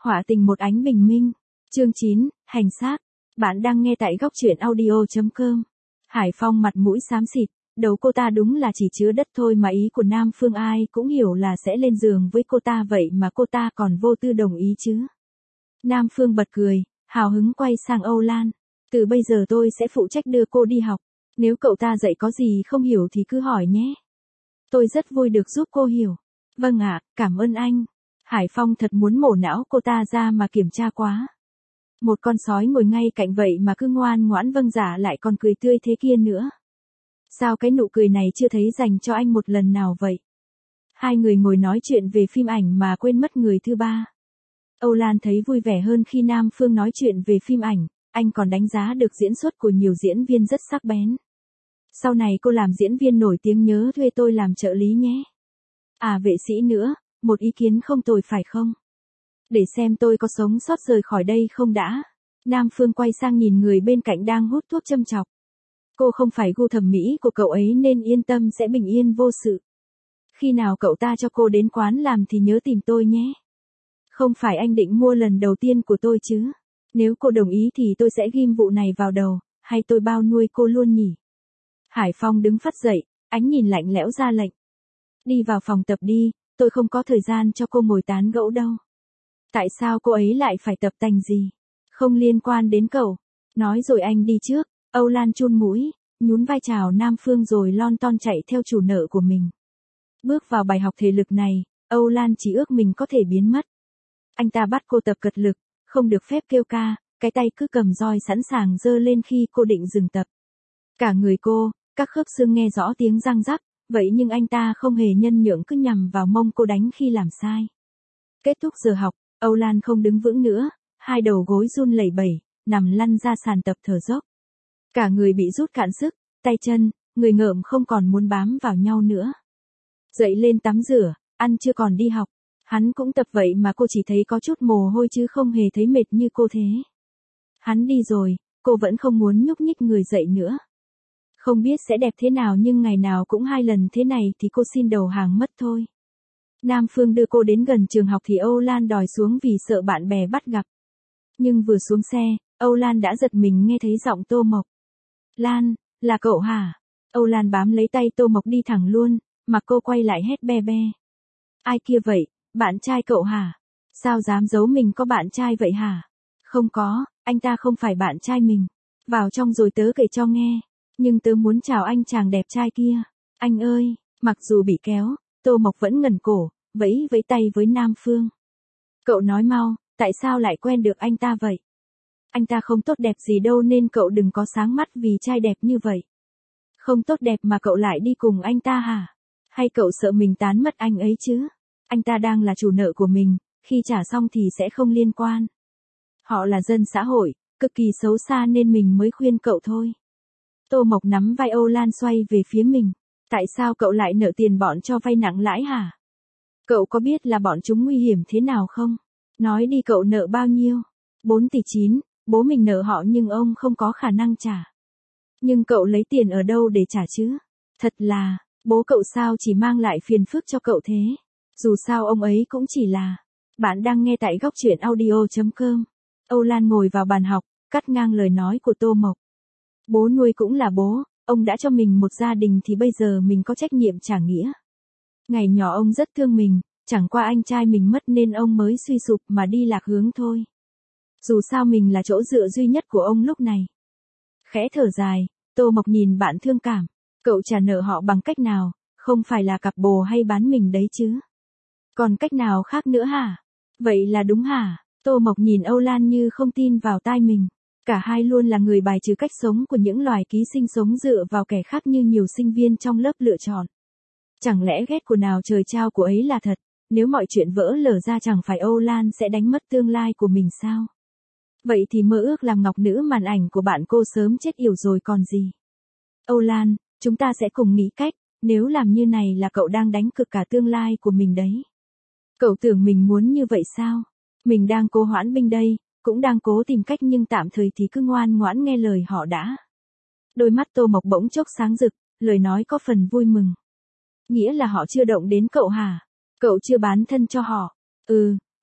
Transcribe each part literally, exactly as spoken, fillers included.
Họa tình một ánh bình minh. Chương chín, hành xác. Bạn đang nghe tại góc truyện audio chấm com. Hải Phong mặt mũi xám xịt, đầu cô ta đúng là chỉ chứa đất thôi mà ý của Nam Phương ai cũng hiểu là sẽ lên giường với cô ta, vậy mà cô ta còn vô tư đồng ý chứ. Nam Phương bật cười, hào hứng quay sang Âu Lan. Từ bây giờ tôi sẽ phụ trách đưa cô đi học. Nếu cậu ta dạy có gì không hiểu thì cứ hỏi nhé. Tôi rất vui được giúp cô hiểu. Vâng ạ, cảm ơn anh. Hải Phong thật muốn mổ não cô ta ra mà kiểm tra quá. Một con sói ngồi ngay cạnh vậy mà cứ ngoan ngoãn vâng dạ, lại còn cười tươi thế kia nữa. Sao cái nụ cười này chưa thấy dành cho anh một lần nào vậy? Hai người ngồi nói chuyện về phim ảnh mà quên mất người thứ ba. Âu Lan thấy vui vẻ hơn khi Nam Phương nói chuyện về phim ảnh, anh còn đánh giá được diễn xuất của nhiều diễn viên rất sắc bén. Sau này cô làm diễn viên nổi tiếng nhớ thuê tôi làm trợ lý nhé. À, vệ sĩ nữa, một ý kiến không tồi phải không? Để xem tôi có sống sót rời khỏi đây không đã. Nam Phương quay sang nhìn người bên cạnh đang hút thuốc châm chọc. Cô không phải gu thẩm mỹ của cậu ấy nên yên tâm sẽ bình yên vô sự. Khi nào cậu ta cho cô đến quán làm thì nhớ tìm tôi nhé. Không phải anh định mua lần đầu tiên của tôi chứ? Nếu cô đồng ý thì tôi sẽ ghim vụ này vào đầu, hay tôi bao nuôi cô luôn nhỉ? Hải Phong đứng phắt dậy, ánh nhìn lạnh lẽo ra lệnh. Đi vào phòng tập đi, tôi không có thời gian cho cô ngồi tán gẫu đâu. Tại sao cô ấy lại phải tập tành gì? Không liên quan đến cậu. Nói rồi anh đi trước. Âu Lan chun mũi, nhún vai chào Nam Phương rồi lon ton chạy theo chủ nợ của mình. Bước vào bài học thể lực này, Âu Lan chỉ ước mình có thể biến mất. Anh ta bắt cô tập cật lực, không được phép kêu ca, cái tay cứ cầm roi sẵn sàng giơ lên khi cô định dừng tập. Cả người cô, các khớp xương nghe rõ tiếng răng rắc, vậy nhưng anh ta không hề nhân nhượng, cứ nhằm vào mông cô đánh khi làm sai. Kết thúc giờ học, Âu Lan không đứng vững nữa, hai đầu gối run lẩy bẩy, nằm lăn ra sàn tập thở dốc. Cả người bị rút cạn sức, tay chân, người ngợm không còn muốn bám vào nhau nữa. Dậy lên tắm rửa, ăn chưa còn đi học. Hắn cũng tập vậy mà cô chỉ thấy có chút mồ hôi chứ không hề thấy mệt như cô thế. Hắn đi rồi, cô vẫn không muốn nhúc nhích người dậy nữa. Không biết sẽ đẹp thế nào nhưng ngày nào cũng hai lần thế này thì cô xin đầu hàng mất thôi. Nam Phương đưa cô đến gần trường học thì Âu Lan đòi xuống vì sợ bạn bè bắt gặp. Nhưng vừa xuống xe, Âu Lan đã giật mình nghe thấy giọng Tô Mộc. Lan, là cậu hả? Âu Lan bám lấy tay Tô Mộc đi thẳng luôn, mà cô quay lại hét be be. Ai kia vậy, bạn trai cậu hả? Sao dám giấu mình có bạn trai vậy hả? Không có, anh ta không phải bạn trai mình. Vào trong rồi tớ kể cho nghe. Nhưng tớ muốn chào anh chàng đẹp trai kia. Anh ơi, mặc dù bị kéo, Tô Mộc vẫn ngẩng cổ, vẫy vẫy tay với Nam Phương. Cậu nói mau, tại sao lại quen được anh ta vậy? Anh ta không tốt đẹp gì đâu nên cậu đừng có sáng mắt vì trai đẹp như vậy. Không tốt đẹp mà cậu lại đi cùng anh ta hả? Hay cậu sợ mình tán mất anh ấy chứ? Anh ta đang là chủ nợ của mình, khi trả xong thì sẽ không liên quan. Họ là dân xã hội, cực kỳ xấu xa nên mình mới khuyên cậu thôi. Tô Mộc nắm vai Âu Lan xoay về phía mình. Tại sao cậu lại nợ tiền bọn cho vay nặng lãi hả? Cậu có biết là bọn chúng nguy hiểm thế nào không? Nói đi, cậu nợ bao nhiêu? bốn tỷ chín, bố mình nợ họ nhưng ông không có khả năng trả. Nhưng cậu lấy tiền ở đâu để trả chứ? Thật là, bố cậu sao chỉ mang lại phiền phức cho cậu thế? Dù sao ông ấy cũng chỉ là... Bạn đang nghe tại góc truyện audio chấm com. Âu Lan ngồi vào bàn học, cắt ngang lời nói của Tô Mộc. Bố nuôi cũng là bố, ông đã cho mình một gia đình thì bây giờ mình có trách nhiệm trả nghĩa. Ngày nhỏ ông rất thương mình, chẳng qua anh trai mình mất nên ông mới suy sụp mà đi lạc hướng thôi. Dù sao mình là chỗ dựa duy nhất của ông lúc này. Khẽ thở dài, Tô Mộc nhìn bạn thương cảm. Cậu trả nợ họ bằng cách nào, không phải là cặp bồ hay bán mình đấy chứ? Còn cách nào khác nữa hả? Vậy là đúng hả? Tô Mộc nhìn Âu Lan như không tin vào tai mình. Cả hai luôn là người bài trừ cách sống của những loài ký sinh sống dựa vào kẻ khác như nhiều sinh viên trong lớp lựa chọn. Chẳng lẽ ghét của nào trời trao của ấy là thật, nếu mọi chuyện vỡ lở ra chẳng phải Âu Lan sẽ đánh mất tương lai của mình sao? Vậy thì mơ ước làm ngọc nữ màn ảnh của bạn cô sớm chết yểu rồi còn gì. Âu Lan, chúng ta sẽ cùng nghĩ cách, nếu làm như này là cậu đang đánh cược cả tương lai của mình đấy. Cậu tưởng mình muốn như vậy sao? Mình đang cố hoãn binh đây, cũng đang cố tìm cách nhưng tạm thời thì cứ ngoan ngoãn nghe lời họ đã. Đôi mắt Tô Mộc bỗng chốc sáng rực, lời nói có phần vui mừng. Nghĩa là họ chưa động đến cậu hả? Cậu chưa bán thân cho họ? Ừ,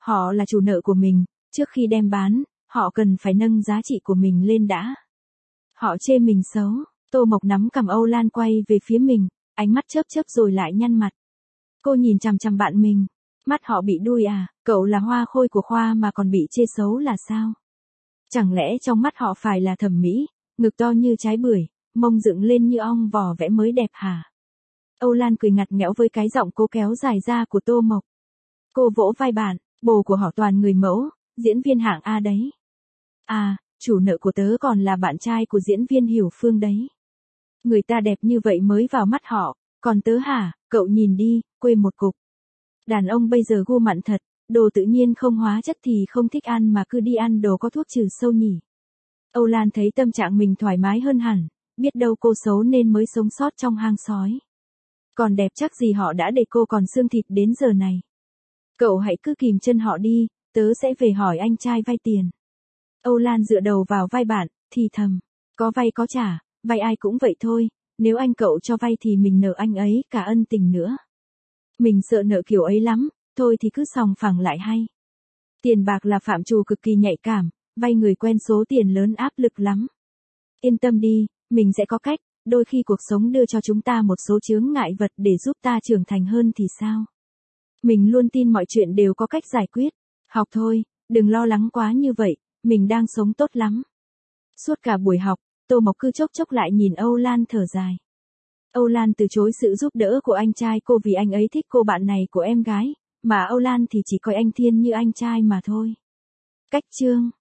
Họ là chủ nợ của mình, trước khi đem bán, họ cần phải nâng giá trị của mình lên đã. Họ chê mình xấu, Tô Mộc nắm cằm Âu Lan quay về phía mình, ánh mắt chớp chớp rồi lại nhăn mặt. Cô nhìn chằm chằm bạn mình, mắt họ bị đuôi à, cậu là hoa khôi của khoa mà còn bị chê xấu là sao? Chẳng lẽ trong mắt họ phải là thẩm mỹ, ngực to như trái bưởi, mông dựng lên như ong vò vẽ mới đẹp hả? Âu Lan cười ngặt nghẽo với cái giọng cố kéo dài ra của Tô Mộc. Cô vỗ vai bạn, bồ của họ toàn người mẫu, diễn viên hạng A đấy. À, chủ nợ của tớ còn là bạn trai của diễn viên Hiểu Phương đấy. Người ta đẹp như vậy mới vào mắt họ, còn tớ hả, cậu nhìn đi, quê một cục. Đàn ông bây giờ gu mặn thật, đồ tự nhiên không hóa chất thì không thích ăn mà cứ đi ăn đồ có thuốc trừ sâu nhỉ. Âu Lan thấy tâm trạng mình thoải mái hơn hẳn, biết đâu cô xấu nên mới sống sót trong hang sói. Còn đẹp chắc gì họ đã để cô còn xương thịt đến giờ này. Cậu hãy cứ kìm chân họ đi, tớ sẽ về hỏi anh trai vay tiền. Âu Lan dựa đầu vào vai bạn, thì thầm, có vay có trả, vay ai cũng vậy thôi, nếu anh cậu cho vay thì mình nợ anh ấy cả ân tình nữa. Mình sợ nợ kiểu ấy lắm, thôi thì cứ sòng phẳng lại hay. Tiền bạc là phạm trù cực kỳ nhạy cảm, vay người quen số tiền lớn áp lực lắm. Yên tâm đi, mình sẽ có cách, đôi khi cuộc sống đưa cho chúng ta một số chướng ngại vật để giúp ta trưởng thành hơn thì sao? Mình luôn tin mọi chuyện đều có cách giải quyết. Học thôi, đừng lo lắng quá như vậy, mình đang sống tốt lắm. Suốt cả buổi học, Tô Mộc cứ chốc chốc lại nhìn Âu Lan thở dài. Âu Lan từ chối sự giúp đỡ của anh trai cô vì anh ấy thích cô bạn này của em gái, mà Âu Lan thì chỉ coi anh Thiên như anh trai mà thôi. Cách chương